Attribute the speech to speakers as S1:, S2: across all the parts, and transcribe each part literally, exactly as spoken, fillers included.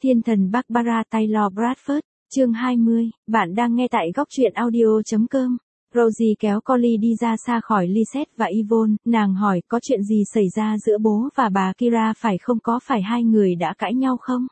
S1: Thiên thần Barbara Taylor Bradford, chương hai mươi, bạn đang nghe tại góc truyện audio.com. Rosie kéo Collie đi ra xa khỏi Lisette và Yvonne, nàng hỏi có chuyện gì xảy ra giữa bố và bà Kira phải không, có phải hai người đã cãi nhau không?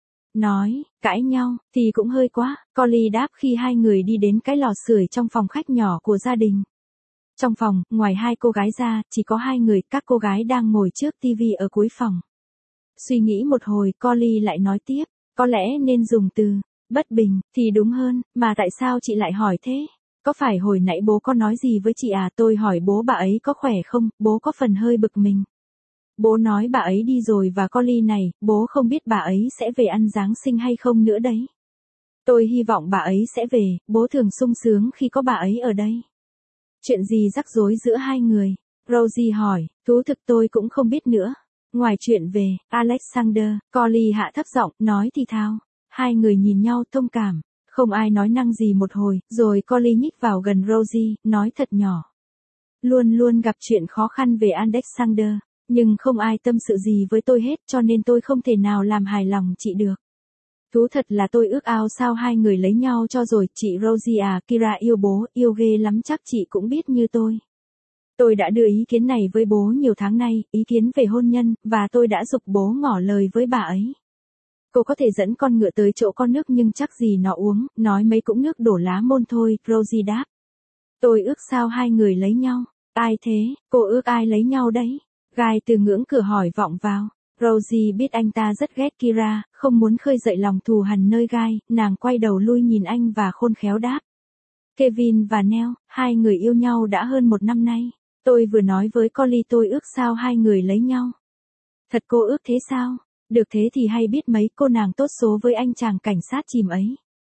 S1: Nói, cãi nhau, thì cũng hơi quá, Collie đáp khi hai người đi đến cái lò sưởi trong phòng khách nhỏ của gia đình. Trong phòng, ngoài hai cô gái ra, chỉ có hai người, các cô gái đang ngồi trước tivi ở cuối phòng. Suy nghĩ một hồi, Collie lại nói tiếp, có lẽ nên dùng từ bất bình thì đúng hơn, mà tại sao chị lại hỏi thế? Có phải hồi nãy bố có nói gì với chị à? Tôi hỏi bố bà ấy có khỏe không, bố có phần hơi bực mình. Bố nói bà ấy đi rồi và Collie này, bố không biết bà ấy sẽ về ăn Giáng sinh hay không nữa đấy. Tôi hy vọng bà ấy sẽ về, bố thường sung sướng khi có bà ấy ở đây. Chuyện gì rắc rối giữa hai người? Rosie hỏi, thú thực tôi cũng không biết nữa. Ngoài chuyện về, Alexander, Collie hạ thấp giọng, nói thì thào. Hai người nhìn nhau thông cảm, không ai nói năng gì một hồi, rồi Collie nhích vào gần Rosie, nói thật nhỏ. Luôn luôn gặp chuyện khó khăn về Alexander, nhưng không ai tâm sự gì với tôi hết, cho nên tôi không thể nào làm hài lòng chị được. Thú thật là tôi ước ao sao hai người lấy nhau cho rồi, chị Rosie à, Kira yêu bố, yêu ghê lắm, chắc chị cũng biết như tôi. Tôi đã đưa ý kiến này với bố nhiều tháng nay, ý kiến về hôn nhân, và tôi đã giục bố ngỏ lời với bà ấy. Cô có thể dẫn con ngựa tới chỗ con nước nhưng chắc gì nó uống, nói mấy cũng nước đổ lá môn thôi, Rosie đáp. Tôi ước sao hai người lấy nhau. Ai thế, cô ước ai lấy nhau đấy? Guy từ ngưỡng cửa hỏi vọng vào. Rosie biết anh ta rất ghét Kira, không muốn khơi dậy lòng thù hằn nơi Guy, nàng quay đầu lui nhìn anh và khôn khéo đáp. Kevin và Nell, hai người yêu nhau đã hơn một năm nay. Tôi vừa nói với Collie tôi ước sao hai người lấy nhau. Thật cô ước thế sao? Được thế thì hay biết mấy cô nàng tốt số với anh chàng cảnh sát chìm ấy.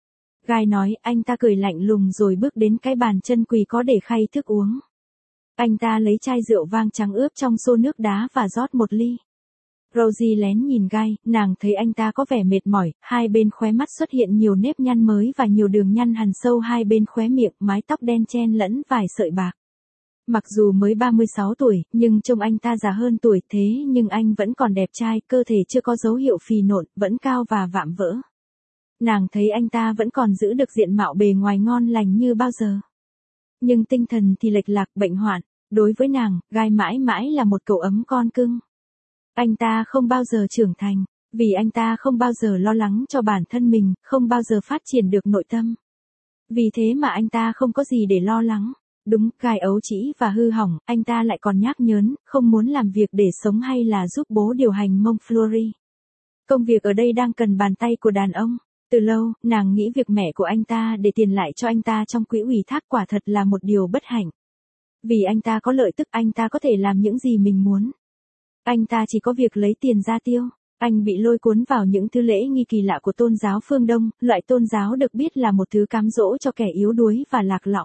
S1: Guy nói, anh ta cười lạnh lùng rồi bước đến cái bàn chân quỳ có để khay thức uống. Anh ta lấy chai rượu vang trắng ướp trong xô nước đá và rót một ly. Rosie lén nhìn Guy, nàng thấy anh ta có vẻ mệt mỏi, hai bên khóe mắt xuất hiện nhiều nếp nhăn mới và nhiều đường nhăn hằn sâu hai bên khóe miệng, mái tóc đen chen lẫn vài sợi bạc. Mặc dù mới ba mươi sáu tuổi, nhưng trông anh ta già hơn tuổi, thế nhưng anh vẫn còn đẹp trai, cơ thể chưa có dấu hiệu phì nộn, vẫn cao và vạm vỡ. Nàng thấy anh ta vẫn còn giữ được diện mạo bề ngoài ngon lành như bao giờ. Nhưng tinh thần thì lệch lạc, bệnh hoạn. Đối với nàng, Guy mãi mãi là một cậu ấm con cưng. Anh ta không bao giờ trưởng thành, vì anh ta không bao giờ lo lắng cho bản thân mình, không bao giờ phát triển được nội tâm. Vì thế mà anh ta không có gì để lo lắng. Đúng, Guy ấu trĩ và hư hỏng, anh ta lại còn nhác nhớn, không muốn làm việc để sống hay là giúp bố điều hành Montfleury. Công việc ở đây đang cần bàn tay của đàn ông. Từ lâu, nàng nghĩ việc mẹ của anh ta để tiền lại cho anh ta trong quỹ ủy thác quả thật là một điều bất hạnh. Vì anh ta có lợi tức, anh ta có thể làm những gì mình muốn. Anh ta chỉ có việc lấy tiền ra tiêu. Anh bị lôi cuốn vào những thứ lễ nghi kỳ lạ của tôn giáo phương Đông, loại tôn giáo được biết là một thứ cám dỗ cho kẻ yếu đuối và lạc lõng.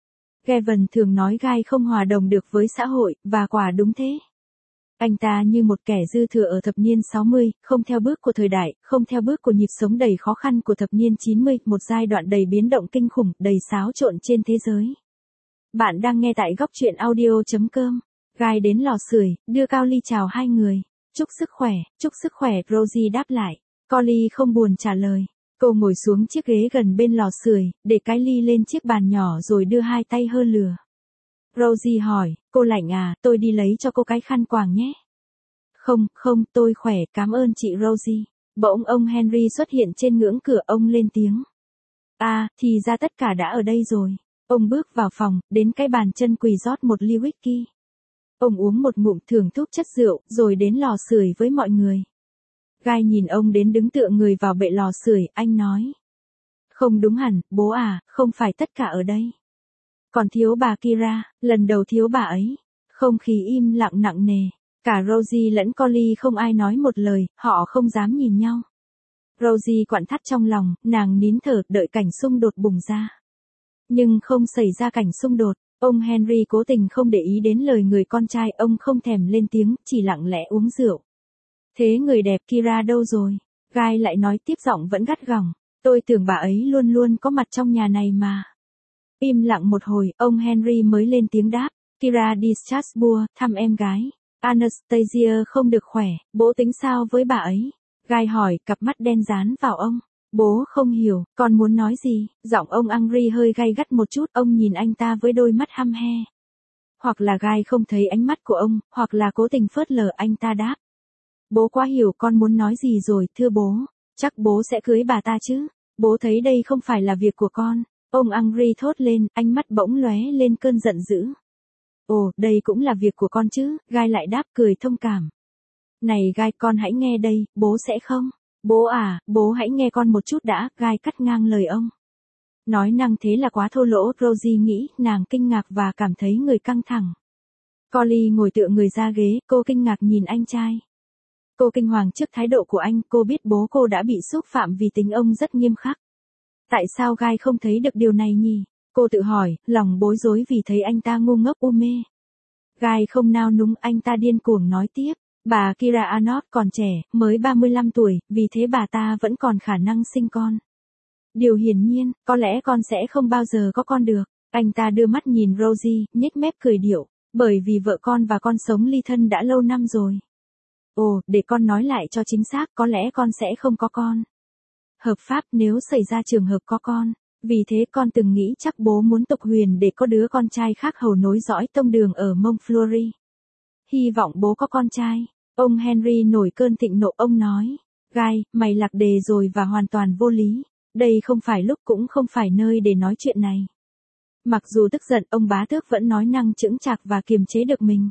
S1: Gavin thường nói Guy không hòa đồng được với xã hội, và quả đúng thế. Anh ta như một kẻ dư thừa ở thập niên sáu mươi, không theo bước của thời đại, không theo bước của nhịp sống đầy khó khăn của thập niên chín mươi, một giai đoạn đầy biến động kinh khủng, đầy xáo trộn trên thế giới. Bạn đang nghe tại góc truyện audio.com. Guy đến lò sưởi, đưa cao ly chào hai người. Chúc sức khỏe, chúc sức khỏe, Rosie đáp lại. Collie không buồn trả lời. Cô ngồi xuống chiếc ghế gần bên lò sưởi, để cái ly lên chiếc bàn nhỏ rồi đưa hai tay hơ lửa. Rosie hỏi, cô lạnh à, tôi đi lấy cho cô cái khăn quàng nhé. Không, không, tôi khỏe, cảm ơn chị Rosie. Bỗng ông Henry xuất hiện trên ngưỡng cửa, ông lên tiếng. À, thì ra tất cả đã ở đây rồi. Ông bước vào phòng, đến cái bàn chân quỳ rót một ly whisky. Ông uống một ngụm thưởng thức chất rượu, rồi đến lò sưởi với mọi người. Guy nhìn ông đến đứng tựa người vào bệ lò sưởi, anh nói. Không đúng hẳn, bố à, không phải tất cả ở đây. Còn thiếu bà Kira, lần đầu thiếu bà ấy. Không khí im lặng nặng nề. Cả Rosie lẫn Collie không ai nói một lời, họ không dám nhìn nhau. Rosie quặn thắt trong lòng, nàng nín thở đợi cảnh xung đột bùng ra. Nhưng không xảy ra cảnh xung đột. Ông Henry cố tình không để ý đến lời người con trai, ông không thèm lên tiếng, chỉ lặng lẽ uống rượu. Thế người đẹp Kira đâu rồi? Guy lại nói tiếp, giọng vẫn gắt gỏng. Tôi tưởng bà ấy luôn luôn có mặt trong nhà này mà. Im lặng một hồi, ông Henry mới lên tiếng đáp. Kira đi Strasbourg, thăm em gái. Anastasia không được khỏe, bố tính sao với bà ấy? Guy hỏi, cặp mắt đen dán vào ông. Bố không hiểu, con muốn nói gì? Giọng ông Henry hơi gay gắt một chút, ông nhìn anh ta với đôi mắt hăm he. Hoặc là Guy không thấy ánh mắt của ông, hoặc là cố tình phớt lờ, anh ta đáp. Bố quá hiểu con muốn nói gì rồi, thưa bố. Chắc bố sẽ cưới bà ta chứ. Bố thấy đây không phải là việc của con. Ông Henry thốt lên, ánh mắt bỗng lóe lên cơn giận dữ. Ồ, đây cũng là việc của con chứ, Guy lại đáp cười thông cảm. Này Guy, con hãy nghe đây, bố sẽ không. Bố à, bố hãy nghe con một chút đã, Guy cắt ngang lời ông. Nói năng thế là quá thô lỗ, Rosie nghĩ, nàng kinh ngạc và cảm thấy người căng thẳng. Collie ngồi tựa người ra ghế, cô kinh ngạc nhìn anh trai. Cô kinh hoàng trước thái độ của anh, cô biết bố cô đã bị xúc phạm vì tính ông rất nghiêm khắc. Tại sao Guy không thấy được điều này nhỉ? Cô tự hỏi, lòng bối rối vì thấy anh ta ngu ngốc u mê. Guy không nao núng, anh ta điên cuồng nói tiếp. Bà Kira Arnott còn trẻ, mới ba mươi lăm tuổi, vì thế bà ta vẫn còn khả năng sinh con. Điều hiển nhiên, có lẽ con sẽ không bao giờ có con được. Anh ta đưa mắt nhìn Rosie, nhếch mép cười điệu, bởi vì vợ con và con sống ly thân đã lâu năm rồi. Ồ, để con nói lại cho chính xác, có lẽ con sẽ không có con. Hợp pháp nếu xảy ra trường hợp có con. Vì thế con từng nghĩ chắc bố muốn tục huyền để có đứa con trai khác hầu nối dõi tông đường ở Montfleury. Hy vọng bố có con trai. Ông Henry nổi cơn thịnh nộ, ông nói. Guy, mày lạc đề rồi và hoàn toàn vô lý. Đây không phải lúc cũng không phải nơi để nói chuyện này. Mặc dù tức giận, ông bá tước vẫn nói năng chững chạc và kiềm chế được mình.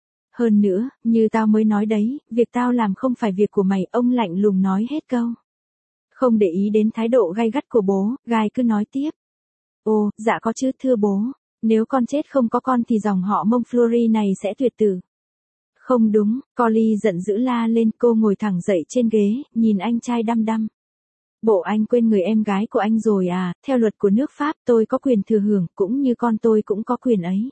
S1: Hơn nữa, như tao mới nói đấy, việc tao làm không phải việc của mày, ông lạnh lùng nói hết câu. Không để ý đến thái độ gay gắt của bố, Guy cứ nói tiếp. Ồ, dạ có chứ thưa bố. Nếu con chết không có con thì dòng họ Montfleury này sẽ tuyệt tử. Không đúng, Collie giận dữ la lên, cô ngồi thẳng dậy trên ghế, nhìn anh trai đăm đăm. Bộ anh quên người em gái của anh rồi à, theo luật của nước Pháp tôi có quyền thừa hưởng, cũng như con tôi cũng có quyền ấy.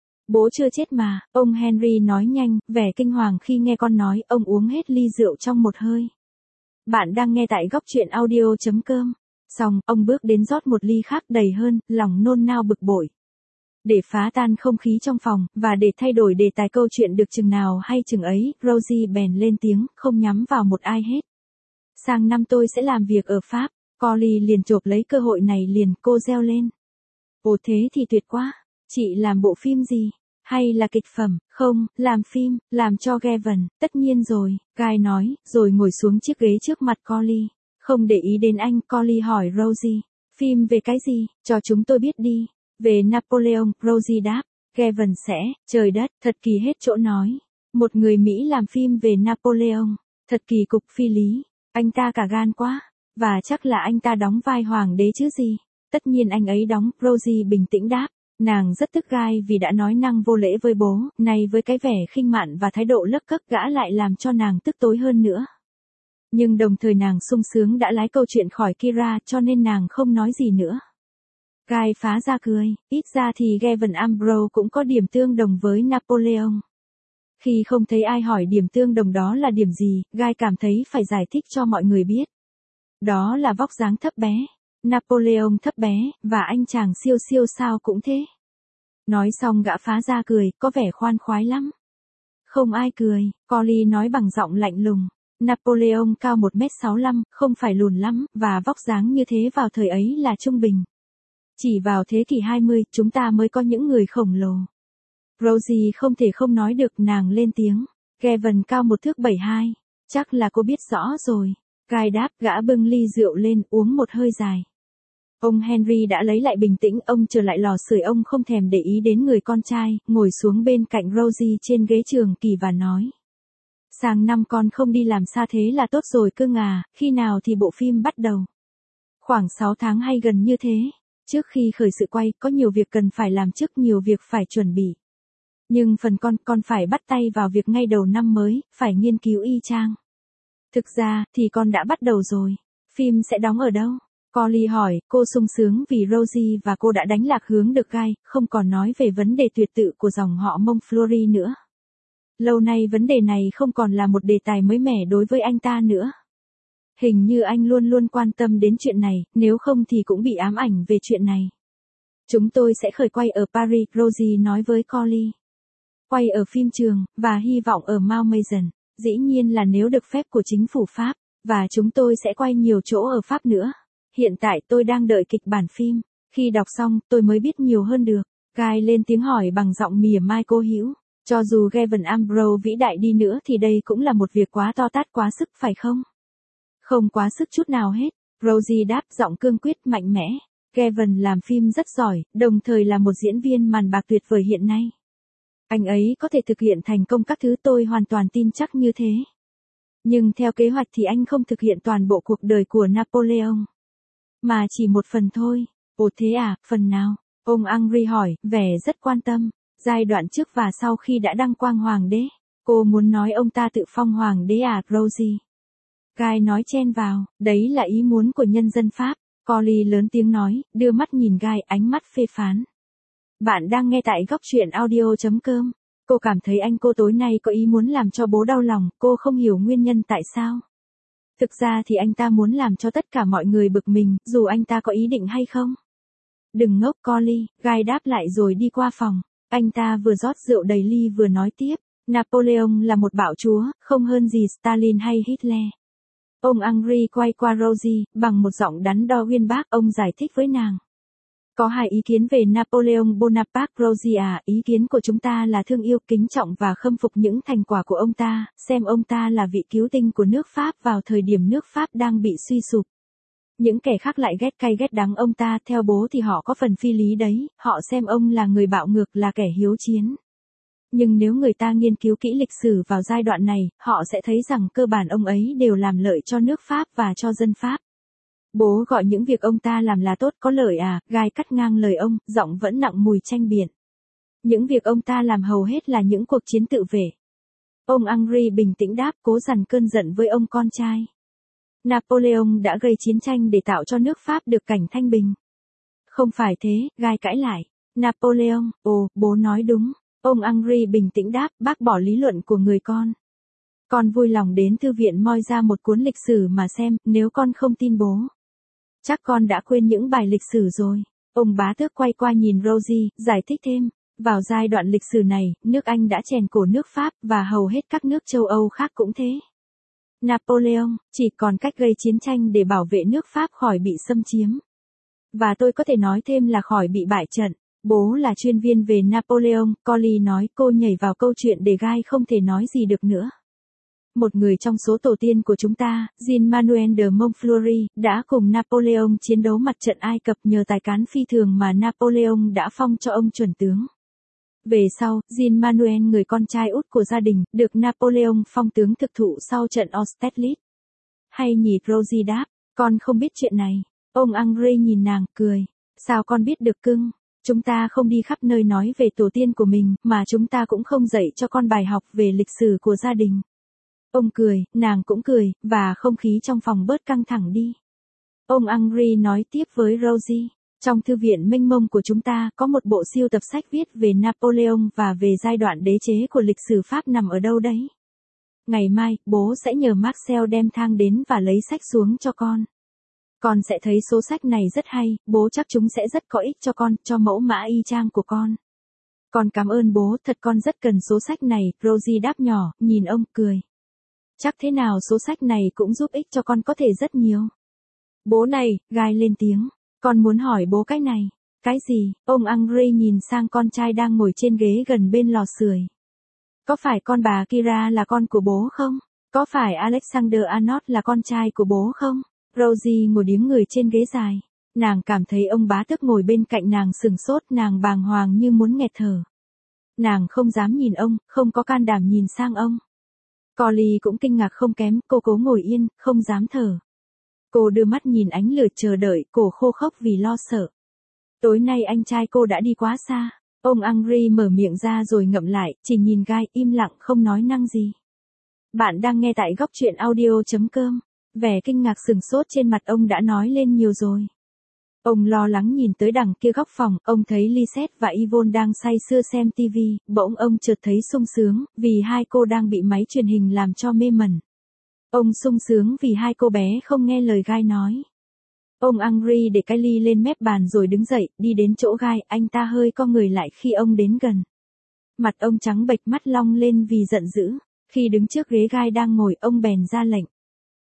S1: Bố chưa chết mà, ông Henry nói nhanh, vẻ kinh hoàng khi nghe con nói, ông uống hết ly rượu trong một hơi. Bạn đang nghe tại góc truyện audio chấm com. Xong, ông bước đến rót một ly khác đầy hơn, lòng nôn nao bực bội. Để phá tan không khí trong phòng, và để thay đổi đề tài câu chuyện được chừng nào hay chừng ấy, Rosie bèn lên tiếng, không nhắm vào một ai hết. Sang năm tôi sẽ làm việc ở Pháp. Collie liền chộp lấy cơ hội này liền, cô reo lên. Ồ thế thì tuyệt quá. Chị làm bộ phim gì? Hay là kịch phẩm? Không, làm phim, làm cho Gavin, tất nhiên rồi, Guy nói, rồi ngồi xuống chiếc ghế trước mặt Collie. Không để ý đến anh, Collie hỏi Rosie. Phim về cái gì? Cho chúng tôi biết đi. Về Napoleon, Rosie đáp. Gavin sẽ, trời đất, thật kỳ hết chỗ nói. Một người Mỹ làm phim về Napoleon, thật kỳ cục phi lý. Anh ta cả gan quá. Và chắc là anh ta đóng vai hoàng đế chứ gì. Tất nhiên anh ấy đóng, Rosie bình tĩnh đáp. Nàng rất tức Guy vì đã nói năng vô lễ với bố, này với cái vẻ khinh mạn và thái độ lấc cấc gã lại làm cho nàng tức tối hơn nữa. Nhưng đồng thời nàng sung sướng đã lái câu chuyện khỏi Kira cho nên nàng không nói gì nữa. Guy phá ra cười, ít ra thì Gavin Ambrose cũng có điểm tương đồng với Napoleon. Khi không thấy ai hỏi điểm tương đồng đó là điểm gì, Guy cảm thấy phải giải thích cho mọi người biết. Đó là vóc dáng thấp bé. Napoleon thấp bé, và anh chàng siêu siêu sao cũng thế. Nói xong gã phá ra cười, có vẻ khoan khoái lắm. Không ai cười, Collie nói bằng giọng lạnh lùng. Napoleon cao một mét sáu mươi lăm, không phải lùn lắm, và vóc dáng như thế vào thời ấy là trung bình. Chỉ vào thế kỷ hai mươi, chúng ta mới có những người khổng lồ. Rosie không thể không nói được, nàng lên tiếng. Gavin cao một thước bảy hai, chắc là cô biết rõ rồi. Guy đáp, gã bưng ly rượu lên, uống một hơi dài. Ông Henry đã lấy lại bình tĩnh, ông trở lại lò sưởi, ông không thèm để ý đến người con trai, ngồi xuống bên cạnh Rosie trên ghế trường kỳ và nói. Sang năm con không đi làm xa thế là tốt rồi cơ ngà, khi nào thì bộ phim bắt đầu? Khoảng sáu tháng hay gần như thế. Trước khi khởi sự quay, có nhiều việc cần phải làm trước, nhiều việc phải chuẩn bị. Nhưng phần con, con phải bắt tay vào việc ngay đầu năm mới, phải nghiên cứu y chang. Thực ra, thì con đã bắt đầu rồi. Phim sẽ đóng ở đâu? Collie hỏi, cô sung sướng vì Rosie và cô đã đánh lạc hướng được Guy, không còn nói về vấn đề tuyệt tự của dòng họ Montfleury nữa. Lâu nay vấn đề này không còn là một đề tài mới mẻ đối với anh ta nữa. Hình như anh luôn luôn quan tâm đến chuyện này, nếu không thì cũng bị ám ảnh về chuyện này. Chúng tôi sẽ khởi quay ở Paris, Rosie nói với Collie. Quay ở phim trường, và hy vọng ở Mount Mason. Dĩ nhiên là nếu được phép của chính phủ Pháp. Và chúng tôi sẽ quay nhiều chỗ ở Pháp nữa. Hiện tại tôi đang đợi kịch bản phim. Khi đọc xong, tôi mới biết nhiều hơn được. Guy lên tiếng hỏi bằng giọng mỉa mai cô hữu. Cho dù Gavin Ambrose vĩ đại đi nữa thì đây cũng là một việc quá to tát quá sức phải không? Không quá sức chút nào hết. Rosie đáp giọng cương quyết mạnh mẽ. Gavin làm phim rất giỏi, đồng thời là một diễn viên màn bạc tuyệt vời hiện nay. Anh ấy có thể thực hiện thành công các thứ tôi hoàn toàn tin chắc như thế. Nhưng theo kế hoạch thì anh không thực hiện toàn bộ cuộc đời của Napoleon. Mà chỉ một phần thôi. Ồ thế à, phần nào? Ông Henry hỏi, vẻ rất quan tâm. Giai đoạn trước và sau khi đã đăng quang hoàng đế. Cô muốn nói ông ta tự phong hoàng đế à, Rosie? Guy nói chen vào, đấy là ý muốn của nhân dân Pháp. Collie lớn tiếng nói, đưa mắt nhìn Guy ánh mắt phê phán. Bạn đang nghe tại góc truyện audio chấm com. Cô cảm thấy anh cô tối nay có ý muốn làm cho bố đau lòng, cô không hiểu nguyên nhân tại sao. Thực ra thì anh ta muốn làm cho tất cả mọi người bực mình, dù anh ta có ý định hay không. Đừng ngốc Collie, Guy đáp lại rồi đi qua phòng. Anh ta vừa rót rượu đầy ly vừa nói tiếp. Napoleon là một bạo chúa, không hơn gì Stalin hay Hitler. Ông Henry quay qua Rosie, bằng một giọng đắn đo uyên bác, ông giải thích với nàng. Có hai ý kiến về Napoleon Bonaparte, Rosie à, ý kiến của chúng ta là thương yêu, kính trọng và khâm phục những thành quả của ông ta, xem ông ta là vị cứu tinh của nước Pháp vào thời điểm nước Pháp đang bị suy sụp. Những kẻ khác lại ghét cay ghét đắng ông ta, theo bố thì họ có phần phi lý đấy, họ xem ông là người bạo ngược, là kẻ hiếu chiến. Nhưng nếu người ta nghiên cứu kỹ lịch sử vào giai đoạn này, họ sẽ thấy rằng cơ bản ông ấy đều làm lợi cho nước Pháp và cho dân Pháp. Bố gọi những việc ông ta làm là tốt, có lợi à? Guy cắt ngang lời ông, giọng vẫn nặng mùi tranh biện. Những việc ông ta làm hầu hết là những cuộc chiến tự vệ. Ông Henry bình tĩnh đáp, cố dằn cơn giận với ông con trai. Napoleon đã gây chiến tranh để tạo cho nước Pháp được cảnh thanh bình. Không phải thế, Guy cãi lại. Napoleon, ồ, bố nói đúng. Ông Henry bình tĩnh đáp, bác bỏ lý luận của người con. Con vui lòng đến thư viện moi ra một cuốn lịch sử mà xem, nếu con không tin bố. Chắc con đã quên những bài lịch sử rồi. Ông bá tước quay qua nhìn Rosie, giải thích thêm. Vào giai đoạn lịch sử này, nước Anh đã chèn cổ nước Pháp, và hầu hết các nước châu Âu khác cũng thế. Napoleon chỉ còn cách gây chiến tranh để bảo vệ nước Pháp khỏi bị xâm chiếm. Và tôi có thể nói thêm là khỏi bị bại trận. Bố là chuyên viên về Napoleon, Collie nói. Cô nhảy vào câu chuyện để Guy không thể nói gì được nữa. Một người trong số tổ tiên của chúng ta, Jean-Manuel de Montfleury, đã cùng Napoleon chiến đấu mặt trận Ai Cập nhờ tài cán phi thường mà Napoleon đã phong cho ông chuẩn tướng. Về sau, Jean-Manuel, người con trai út của gia đình, được Napoleon phong tướng thực thụ sau trận Austerlitz. Hay nhỉ, Rosie đáp, con không biết chuyện này. Ông Henry nhìn nàng, cười. Sao con biết được cưng? Chúng ta không đi khắp nơi nói về tổ tiên của mình, mà chúng ta cũng không dạy cho con bài học về lịch sử của gia đình. Ông cười, nàng cũng cười, và không khí trong phòng bớt căng thẳng đi. Ông Henry nói tiếp với Rosie. Trong thư viện mênh mông của chúng ta có một bộ siêu tập sách viết về Napoleon và về giai đoạn đế chế của lịch sử Pháp nằm ở đâu đấy. Ngày mai, bố sẽ nhờ Marcel đem thang đến và lấy sách xuống cho con. Con sẽ thấy số sách này rất hay, bố chắc chúng sẽ rất có ích cho con, cho mẫu mã y chang của con. Con cảm ơn bố, thật con rất cần số sách này, Rosie đáp nhỏ, nhìn ông, cười. Chắc thế nào số sách này cũng giúp ích cho con có thể rất nhiều. Bố này, Guy lên tiếng. Con muốn hỏi bố cái này. Cái gì? Ông Henry nhìn sang con trai đang ngồi trên ghế gần bên lò sưởi. Có phải con bà Kira là con của bố không? Có phải Alexander Arnold là con trai của bố không? Rosie ngồi điếng người trên ghế dài. Nàng cảm thấy ông bá tước ngồi bên cạnh nàng sừng sốt, nàng bàng hoàng như muốn nghẹt thở. Nàng không dám nhìn ông, không có can đảm nhìn sang ông. Collie cũng kinh ngạc không kém, cô cố ngồi yên, không dám thở. Cô đưa mắt nhìn ánh lửa chờ đợi, cổ khô khốc vì lo sợ. Tối nay anh trai cô đã đi quá xa. Ông Henry mở miệng ra rồi ngậm lại, chỉ nhìn Guy, im lặng không nói năng gì. Bạn đang nghe tại góc truyện audio chấm com. Vẻ kinh ngạc sừng sốt trên mặt ông đã nói lên nhiều rồi. Ông lo lắng nhìn tới đằng kia góc phòng, ông thấy Lisette và Yvonne đang say sưa xem tivi, bỗng ông chợt thấy sung sướng, vì hai cô đang bị máy truyền hình làm cho mê mẩn. Ông sung sướng vì hai cô bé không nghe lời Guy nói. Ông Henry để cái ly lên mép bàn rồi đứng dậy, đi đến chỗ Guy, anh ta hơi co người lại khi ông đến gần. Mặt ông trắng bệch, mắt long lên vì giận dữ. Khi đứng trước ghế Guy đang ngồi, ông bèn ra lệnh.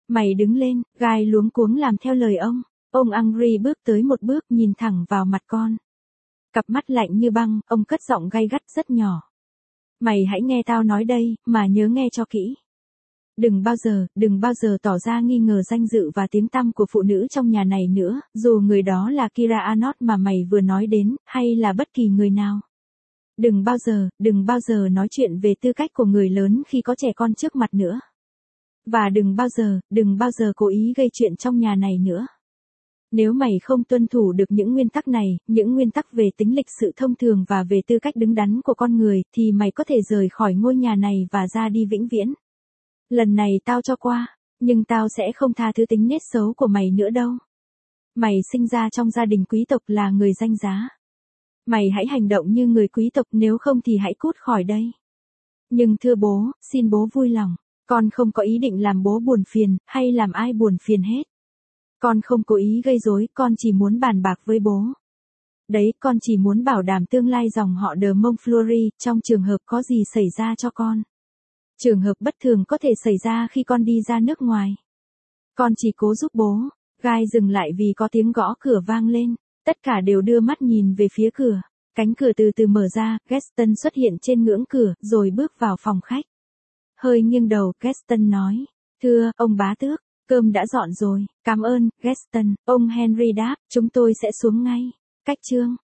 S1: Mày đứng lên, Guy luống cuống làm theo lời ông. Ông Angry bước tới một bước nhìn thẳng vào mặt con. Cặp mắt lạnh như băng, ông cất giọng gay gắt rất nhỏ. Mày hãy nghe tao nói đây, mà nhớ nghe cho kỹ. Đừng bao giờ, đừng bao giờ tỏ ra nghi ngờ danh dự và tiếng tăm của phụ nữ trong nhà này nữa, dù người đó là Kira Arnott mà mày vừa nói đến, hay là bất kỳ người nào. Đừng bao giờ, đừng bao giờ nói chuyện về tư cách của người lớn khi có trẻ con trước mặt nữa. Và đừng bao giờ, đừng bao giờ cố ý gây chuyện trong nhà này nữa. Nếu mày không tuân thủ được những nguyên tắc này, những nguyên tắc về tính lịch sự thông thường và về tư cách đứng đắn của con người, thì mày có thể rời khỏi ngôi nhà này và ra đi vĩnh viễn. Lần này tao cho qua, nhưng tao sẽ không tha thứ tính nết xấu của mày nữa đâu. Mày sinh ra trong gia đình quý tộc là người danh giá. Mày hãy hành động như người quý tộc, nếu không thì hãy cút khỏi đây. Nhưng thưa bố, xin bố vui lòng, con không có ý định làm bố buồn phiền, hay làm ai buồn phiền hết. Con không cố ý gây rối, con chỉ muốn bàn bạc với bố. Đấy, con chỉ muốn bảo đảm tương lai dòng họ de Montfleury, trong trường hợp có gì xảy ra cho con. Trường hợp bất thường có thể xảy ra khi con đi ra nước ngoài. Con chỉ cố giúp bố. Guy dừng lại vì có tiếng gõ cửa vang lên. Tất cả đều đưa mắt nhìn về phía cửa. Cánh cửa từ từ mở ra, Gaston xuất hiện trên ngưỡng cửa, rồi bước vào phòng khách. Hơi nghiêng đầu, Gaston nói. Thưa, ông bá tước, cơm đã dọn rồi. Cảm ơn, Gaston. Ông Henry đáp, chúng tôi sẽ xuống ngay. Cách chương.